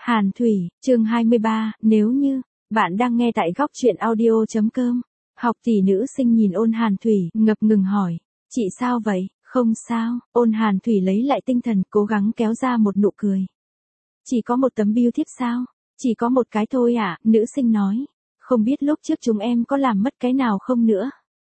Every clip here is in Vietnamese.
Hàn Thủy, chương 23, nếu như, bạn đang nghe tại góc truyện audio.com. Học tỷ nữ sinh nhìn Ôn Hàn Thủy, ngập ngừng hỏi, chị sao vậy, không sao, Ôn Hàn Thủy lấy lại tinh thần, cố gắng kéo ra một nụ cười. Chỉ có một tấm bưu thiếp sao, chỉ có một cái thôi à, nữ sinh nói, không biết lúc trước chúng em có làm mất cái nào không nữa.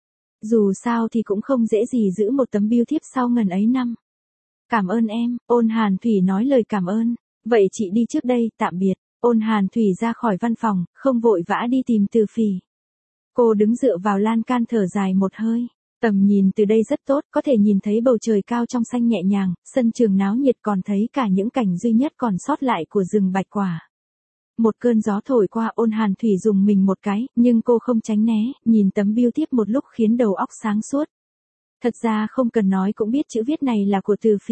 Dù sao thì cũng không dễ gì giữ một tấm bưu thiếp sau ngần ấy năm. Cảm ơn em, Ôn Hàn Thủy nói lời cảm ơn. Vậy chị đi trước đây, tạm biệt. Ôn Hàn Thủy ra khỏi văn phòng, không vội vã đi tìm Từ Phỉ. Cô đứng dựa vào lan can thở dài một hơi. Tầm nhìn từ đây rất tốt, có thể nhìn thấy bầu trời cao trong xanh nhẹ nhàng, sân trường náo nhiệt, còn thấy cả những cảnh duy nhất còn sót lại của rừng bạch quả. Một cơn gió thổi qua, Ôn Hàn Thủy dùng mình một cái, nhưng cô không tránh né, nhìn tấm bưu thiếp một lúc khiến đầu óc sáng suốt. Thật ra không cần nói cũng biết chữ viết này là của Từ Phỉ.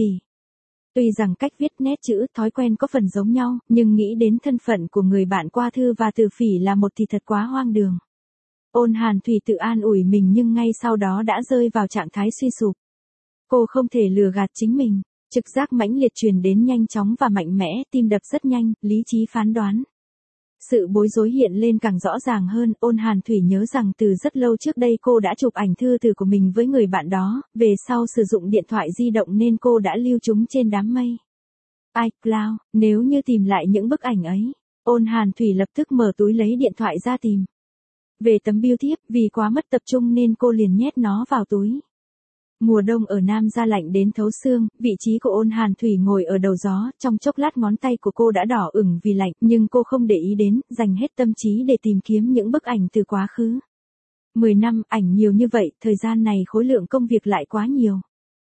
Tuy rằng cách viết nét chữ, thói quen có phần giống nhau, nhưng nghĩ đến thân phận của người bạn qua thư và Từ Phỉ là một thì thật quá hoang đường. Ôn Hàn Thủy tự an ủi mình nhưng ngay sau đó đã rơi vào trạng thái suy sụp. Cô không thể lừa gạt chính mình, trực giác mãnh liệt truyền đến nhanh chóng và mạnh mẽ, tim đập rất nhanh, lý trí phán đoán. Sự bối rối hiện lên càng rõ ràng hơn, Ôn Hàn Thủy nhớ rằng từ rất lâu trước đây cô đã chụp ảnh thư từ của mình với người bạn đó, về sau sử dụng điện thoại di động nên cô đã lưu chúng trên đám mây iCloud, nếu như tìm lại những bức ảnh ấy. Ôn Hàn Thủy lập tức mở túi lấy điện thoại ra tìm. Về tấm bưu thiếp, vì quá mất tập trung nên cô liền nhét nó vào túi. Mùa đông ở Nam ra lạnh đến thấu xương, vị trí của Ôn Hàn Thủy ngồi ở đầu gió, trong chốc lát ngón tay của cô đã đỏ ửng vì lạnh, nhưng cô không để ý đến, dành hết tâm trí để tìm kiếm những bức ảnh từ quá khứ. 10 năm, ảnh nhiều như vậy, thời gian này khối lượng công việc lại quá nhiều.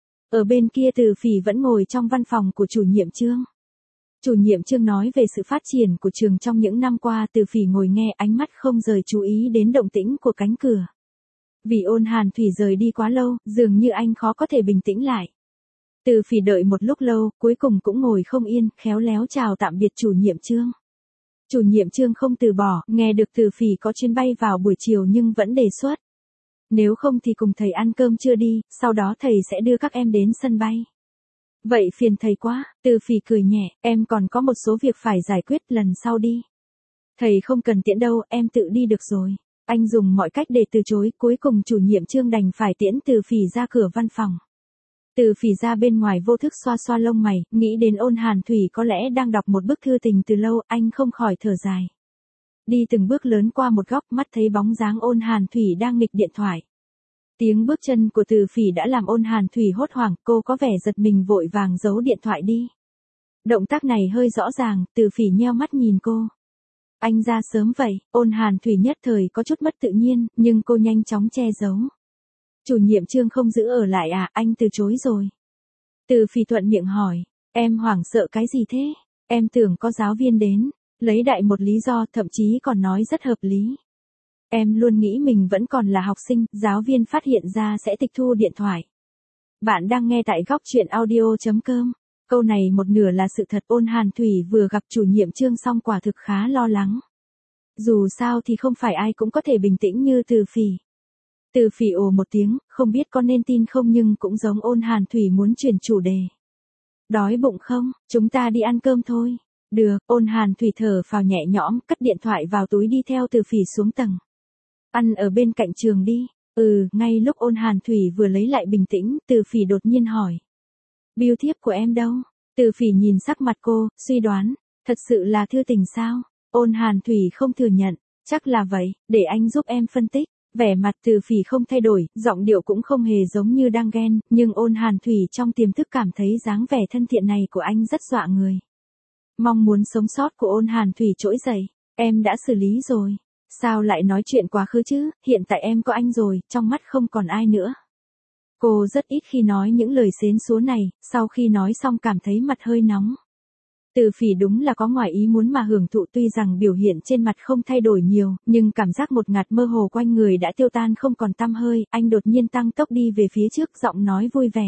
Ở bên kia Từ Phỉ vẫn ngồi trong văn phòng của chủ nhiệm Trương. Chủ nhiệm Trương nói về sự phát triển của trường trong những năm qua, Từ Phỉ ngồi nghe, ánh mắt không rời chú ý đến động tĩnh của cánh cửa. Vì Ôn Hàn Thủy rời đi quá lâu, dường như anh khó có thể bình tĩnh lại. Từ Phỉ đợi một lúc lâu, cuối cùng cũng ngồi không yên, khéo léo chào tạm biệt chủ nhiệm Trương. Chủ nhiệm Trương không từ bỏ, nghe được Từ Phỉ có chuyến bay vào buổi chiều nhưng vẫn đề xuất. Nếu không thì cùng thầy ăn cơm trưa đi, sau đó thầy sẽ đưa các em đến sân bay. Vậy phiền thầy quá, Từ Phỉ cười nhẹ, em còn có một số việc phải giải quyết, lần sau đi. Thầy không cần tiễn đâu, em tự đi được rồi. Anh dùng mọi cách để từ chối, cuối cùng chủ nhiệm Trương đành phải tiễn Từ Phỉ ra cửa văn phòng. Từ Phỉ ra bên ngoài vô thức xoa xoa lông mày, nghĩ đến Ôn Hàn Thủy có lẽ đang đọc một bức thư tình từ lâu, anh không khỏi thở dài. Đi từng bước lớn qua một góc, mắt thấy bóng dáng Ôn Hàn Thủy đang nghịch điện thoại. Tiếng bước chân của Từ Phỉ đã làm Ôn Hàn Thủy hốt hoảng, cô có vẻ giật mình vội vàng giấu điện thoại đi. Động tác này hơi rõ ràng, Từ Phỉ nheo mắt nhìn cô. Anh ra sớm vậy, Ôn Hàn Thủy nhất thời có chút mất tự nhiên, nhưng cô nhanh chóng che giấu. Chủ nhiệm Trương không giữ ở lại à, anh từ chối rồi. Từ Phỉ thuận miệng hỏi, em hoảng sợ cái gì thế, em tưởng có giáo viên đến, lấy đại một lý do, thậm chí còn nói rất hợp lý. Em luôn nghĩ mình vẫn còn là học sinh, giáo viên phát hiện ra sẽ tịch thu điện thoại. Bạn đang nghe tại góc truyện audio.com. Câu này một nửa là sự thật, Ôn Hàn Thủy vừa gặp chủ nhiệm Trương xong quả thực khá lo lắng. Dù sao thì không phải ai cũng có thể bình tĩnh như Từ Phỉ. Từ Phỉ ồ một tiếng, không biết có nên tin không nhưng cũng giống Ôn Hàn Thủy muốn chuyển chủ đề. Đói bụng không, chúng ta đi ăn cơm thôi. Được, Ôn Hàn Thủy thở phào nhẹ nhõm, cất điện thoại vào túi đi theo Từ Phỉ xuống tầng. Ăn ở bên cạnh trường đi. Ngay lúc Ôn Hàn Thủy vừa lấy lại bình tĩnh, Từ Phỉ đột nhiên hỏi. Bưu thiếp của em đâu? Từ Phỉ nhìn sắc mặt cô, suy đoán, thật sự là thư tình sao? Ôn Hàn Thủy không thừa nhận, chắc là vậy, để anh giúp em phân tích. Vẻ mặt Từ Phỉ không thay đổi, giọng điệu cũng không hề giống như đang ghen, nhưng Ôn Hàn Thủy trong tiềm thức cảm thấy dáng vẻ thân thiện này của anh rất dọa người. Mong muốn sống sót của Ôn Hàn Thủy trỗi dậy, em đã xử lý rồi. Sao lại nói chuyện quá khứ chứ, hiện tại em có anh rồi, trong mắt không còn ai nữa. Cô rất ít khi nói những lời xến xúa này, sau khi nói xong cảm thấy mặt hơi nóng. Từ Phỉ đúng là có ngoài ý muốn mà hưởng thụ, tuy rằng biểu hiện trên mặt không thay đổi nhiều, nhưng cảm giác một ngạt mơ hồ quanh người đã tiêu tan không còn tăm hơi, anh đột nhiên tăng tốc đi về phía trước, giọng nói vui vẻ.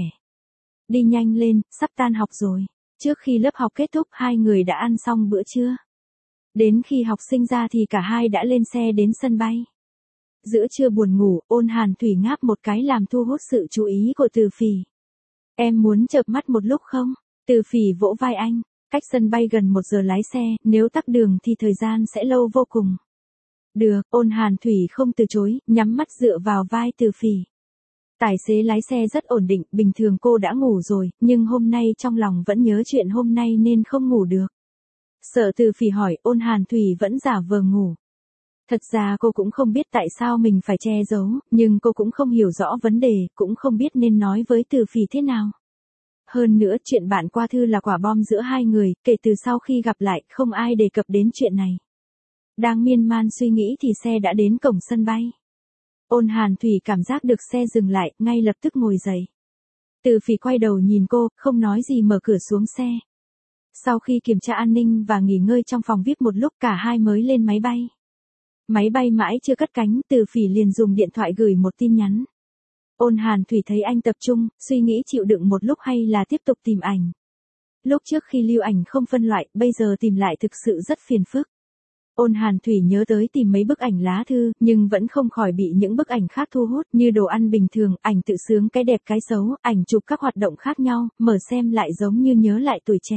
Đi nhanh lên, sắp tan học rồi. Trước khi lớp học kết thúc hai người đã ăn xong bữa trưa. Đến khi học sinh ra thì cả hai đã lên xe đến sân bay. Giữa trưa buồn ngủ, Ôn Hàn Thủy ngáp một cái làm thu hút sự chú ý của Từ Phỉ. Em muốn chợp mắt một lúc không? Từ Phỉ vỗ vai anh. Cách sân bay gần 1 giờ lái xe, nếu tắc đường thì thời gian sẽ lâu vô cùng. Được, Ôn Hàn Thủy không từ chối, nhắm mắt dựa vào vai Từ Phỉ. Tài xế lái xe rất ổn định, bình thường cô đã ngủ rồi, nhưng hôm nay trong lòng vẫn nhớ chuyện hôm nay nên không ngủ được. Sợ Từ Phỉ hỏi, Ôn Hàn Thủy vẫn giả vờ ngủ. Thật ra cô cũng không biết tại sao mình phải che giấu, nhưng cô cũng không hiểu rõ vấn đề, cũng không biết nên nói với Từ Phỉ thế nào. Hơn nữa chuyện bạn qua thư là quả bom giữa hai người, kể từ sau khi gặp lại, không ai đề cập đến chuyện này. Đang miên man suy nghĩ thì xe đã đến cổng sân bay. Ôn Hàn Thủy cảm giác được xe dừng lại, ngay lập tức ngồi dậy. Từ Phỉ quay đầu nhìn cô, không nói gì mở cửa xuống xe. Sau khi kiểm tra an ninh và nghỉ ngơi trong phòng VIP một lúc, cả hai mới lên máy bay. Máy bay mãi chưa cất cánh, Từ Phỉ liền dùng điện thoại gửi một tin nhắn. Ôn Hàn Thủy thấy anh tập trung, suy nghĩ chịu đựng một lúc hay là tiếp tục tìm ảnh. Lúc trước khi lưu ảnh không phân loại, bây giờ tìm lại thực sự rất phiền phức. Ôn Hàn Thủy nhớ tới tìm mấy bức ảnh lá thư, nhưng vẫn không khỏi bị những bức ảnh khác thu hút, như đồ ăn bình thường, ảnh tự sướng cái đẹp cái xấu, ảnh chụp các hoạt động khác nhau, mở xem lại giống như nhớ lại tuổi trẻ.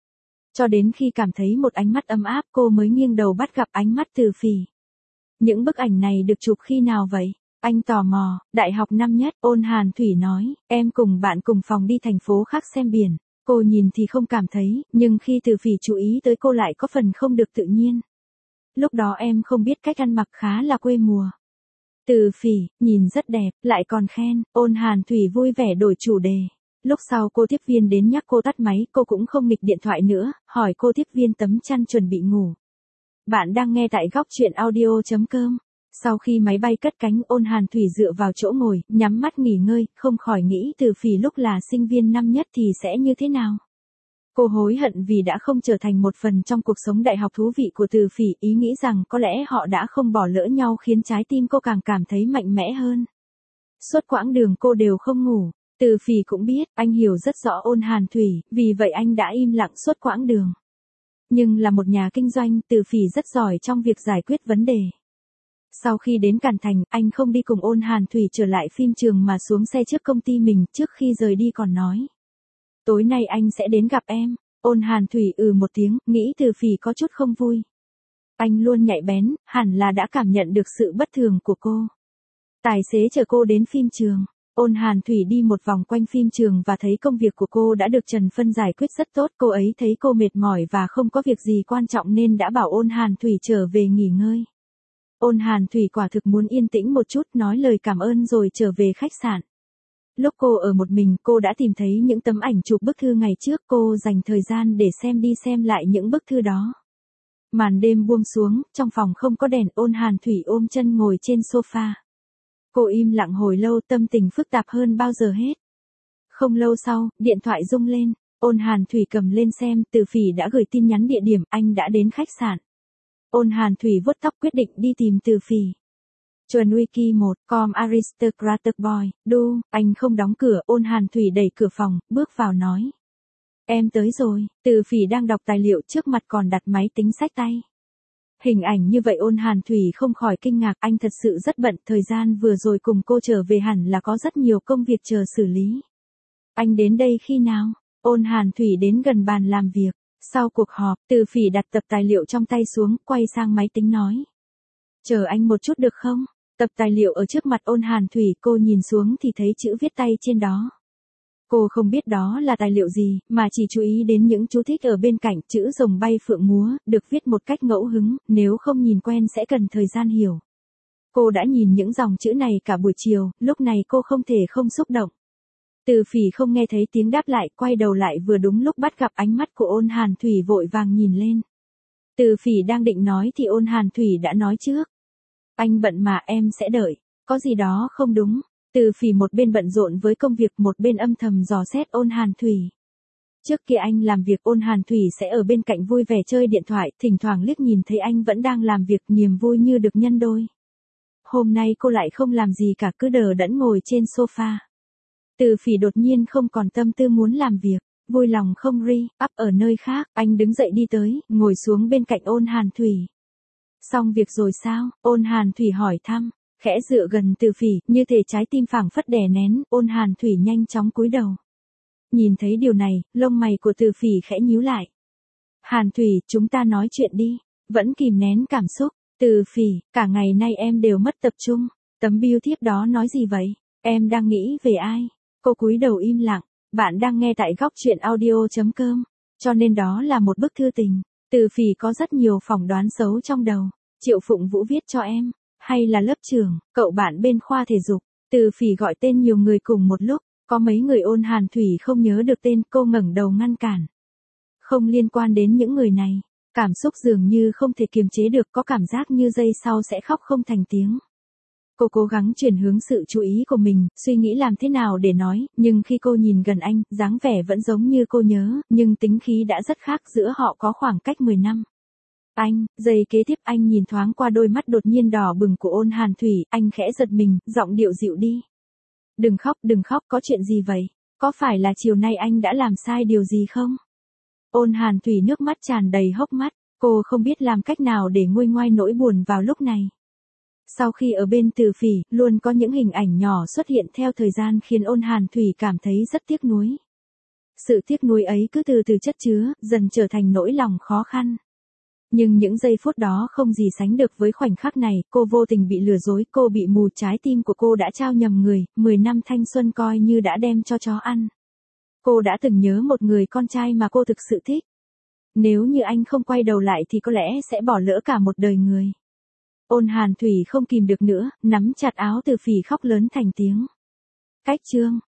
Cho đến khi cảm thấy một ánh mắt ấm áp, cô mới nghiêng đầu bắt gặp ánh mắt Từ Phỉ. Những bức ảnh này được chụp khi nào vậy? Anh tò mò. Đại học năm nhất, Ôn Hàn Thủy nói, em cùng bạn cùng phòng đi thành phố khác xem biển. Cô nhìn thì không cảm thấy, nhưng khi Từ Phỉ chú ý tới cô lại có phần không được tự nhiên. Lúc đó em không biết cách ăn mặc khá là quê mùa. Từ Phỉ, nhìn rất đẹp, lại còn khen. Ôn Hàn Thủy vui vẻ đổi chủ đề. Lúc sau cô tiếp viên đến nhắc cô tắt máy, cô cũng không nghịch điện thoại nữa, hỏi cô tiếp viên tấm chăn chuẩn bị ngủ. Bạn đang nghe tại góc truyện audio.com. Sau khi máy bay cất cánh, Ôn Hàn Thủy dựa vào chỗ ngồi, nhắm mắt nghỉ ngơi, không khỏi nghĩ Từ Phỉ lúc là sinh viên năm nhất thì sẽ như thế nào. Cô hối hận vì đã không trở thành một phần trong cuộc sống đại học thú vị của Từ Phỉ, ý nghĩ rằng có lẽ họ đã không bỏ lỡ nhau khiến trái tim cô càng cảm thấy mạnh mẽ hơn. Suốt quãng đường cô đều không ngủ. Từ Phỉ cũng biết, anh hiểu rất rõ Ôn Hàn Thủy, vì vậy anh đã im lặng suốt quãng đường. Nhưng là một nhà kinh doanh, Từ Phỉ rất giỏi trong việc giải quyết vấn đề. Sau khi đến Càn Thành, anh không đi cùng Ôn Hàn Thủy trở lại phim trường mà xuống xe trước công ty mình, trước khi rời đi còn nói. Tối nay anh sẽ đến gặp em. Ôn Hàn Thủy một tiếng, nghĩ Từ Phỉ có chút không vui. Anh luôn nhạy bén, hẳn là đã cảm nhận được sự bất thường của cô. Tài xế chở cô đến phim trường. Ôn Hàn Thủy đi một vòng quanh phim trường và thấy công việc của cô đã được Trần Phân giải quyết rất tốt. Cô ấy thấy cô mệt mỏi và không có việc gì quan trọng nên đã bảo Ôn Hàn Thủy trở về nghỉ ngơi. Ôn Hàn Thủy quả thực muốn yên tĩnh một chút, nói lời cảm ơn rồi trở về khách sạn. Lúc cô ở một mình, cô đã tìm thấy những tấm ảnh chụp bức thư ngày trước, cô dành thời gian để xem đi xem lại những bức thư đó. Màn đêm buông xuống, trong phòng không có đèn, Ôn Hàn Thủy ôm chân ngồi trên sofa. Cô im lặng hồi lâu, tâm tình phức tạp hơn bao giờ hết. Không lâu sau, điện thoại rung lên, Ôn Hàn Thủy cầm lên xem, Từ Phỉ đã gửi tin nhắn địa điểm, anh đã đến khách sạn. Ôn Hàn Thủy vuốt tóc quyết định đi tìm Từ Phỉ. Chuẩn Wiki 1, com Aristocratic Boy, đu, anh không đóng cửa, Ôn Hàn Thủy đẩy cửa phòng, bước vào nói. Em tới rồi, Từ Phỉ đang đọc tài liệu trước mặt còn đặt máy tính xách tay. Hình ảnh như vậy Ôn Hàn Thủy không khỏi kinh ngạc, anh thật sự rất bận, thời gian vừa rồi cùng cô trở về hẳn là có rất nhiều công việc chờ xử lý. Anh đến đây khi nào? Ôn Hàn Thủy đến gần bàn làm việc. Sau cuộc họp, Từ Phỉ đặt tập tài liệu trong tay xuống, quay sang máy tính nói. Chờ anh một chút được không? Tập tài liệu ở trước mặt Ôn Hàn Thủy, cô nhìn xuống thì thấy chữ viết tay trên đó. Cô không biết đó là tài liệu gì, mà chỉ chú ý đến những chú thích ở bên cạnh, chữ rồng bay phượng múa, được viết một cách ngẫu hứng, nếu không nhìn quen sẽ cần thời gian hiểu. Cô đã nhìn những dòng chữ này cả buổi chiều, lúc này cô không thể không xúc động. Từ Phỉ không nghe thấy tiếng đáp lại, quay đầu lại vừa đúng lúc bắt gặp ánh mắt của Ôn Hàn Thủy vội vàng nhìn lên. Từ Phỉ đang định nói thì Ôn Hàn Thủy đã nói trước. Anh bận mà, em sẽ đợi, có gì đó không đúng. Từ Phỉ một bên bận rộn với công việc, một bên âm thầm dò xét Ôn Hàn Thủy. Trước kia anh làm việc, Ôn Hàn Thủy sẽ ở bên cạnh vui vẻ chơi điện thoại, thỉnh thoảng liếc nhìn thấy anh vẫn đang làm việc, niềm vui như được nhân đôi. Hôm nay cô lại không làm gì cả, cứ đờ đẫn ngồi trên sofa. Từ Phỉ đột nhiên không còn tâm tư muốn làm việc, vui lòng không ri, up ở nơi khác, anh đứng dậy đi tới, ngồi xuống bên cạnh Ôn Hàn Thủy. Xong việc rồi sao? Ôn Hàn Thủy hỏi thăm, khẽ dựa gần Từ Phỉ, như thể trái tim phảng phất đè nén, Ôn Hàn Thủy nhanh chóng cúi đầu. Nhìn thấy điều này, lông mày của Từ Phỉ khẽ nhíu lại. Hàn Thủy, chúng ta nói chuyện đi. Vẫn kìm nén cảm xúc. Từ Phỉ, cả ngày nay em đều mất tập trung. Tấm bưu thiếp đó nói gì vậy? Em đang nghĩ về ai? Cô cúi đầu im lặng. Bạn đang nghe tại góc truyện audio.com. Cho nên đó là một bức thư tình. Từ Phỉ có rất nhiều phỏng đoán xấu trong đầu. Triệu Phụng Vũ viết cho em. Hay là lớp trưởng, cậu bạn bên khoa thể dục. Từ Phỉ gọi tên nhiều người cùng một lúc. Có mấy người ôn Hàn Thủy không nhớ được tên, cô ngẩng đầu ngăn cản. Không liên quan đến những người này. Cảm xúc dường như không thể kiềm chế được, có cảm giác như giây sau sẽ khóc không thành tiếng. Cô cố gắng chuyển hướng sự chú ý của mình, suy nghĩ làm thế nào để nói, nhưng khi cô nhìn gần anh, dáng vẻ vẫn giống như cô nhớ, nhưng tính khí đã rất khác, giữa họ có khoảng cách 10 năm. Anh, giây kế tiếp anh nhìn thoáng qua đôi mắt đột nhiên đỏ bừng của ôn Hàn Thủy, anh khẽ giật mình, giọng điệu dịu đi. Đừng khóc, có chuyện gì vậy? Có phải là chiều nay anh đã làm sai điều gì không? Ôn Hàn Thủy nước mắt tràn đầy hốc mắt, cô không biết làm cách nào để nguôi ngoai nỗi buồn vào lúc này. Sau khi ở bên Từ Phỉ, luôn có những hình ảnh nhỏ xuất hiện theo thời gian khiến ôn Hàn Thủy cảm thấy rất tiếc nuối. Sự tiếc nuối ấy cứ từ từ chất chứa, dần trở thành nỗi lòng khó khăn. Nhưng những giây phút đó không gì sánh được với khoảnh khắc này, cô vô tình bị lừa dối, cô bị mù, trái tim của cô đã trao nhầm người, 10 năm thanh xuân coi như đã đem cho chó ăn. Cô đã từng nhớ một người con trai mà cô thực sự thích. Nếu như anh không quay đầu lại thì có lẽ sẽ bỏ lỡ cả một đời người. Ôn Hàn Thủy không kìm được nữa, nắm chặt áo Từ Phỉ khóc lớn thành tiếng. Cách chương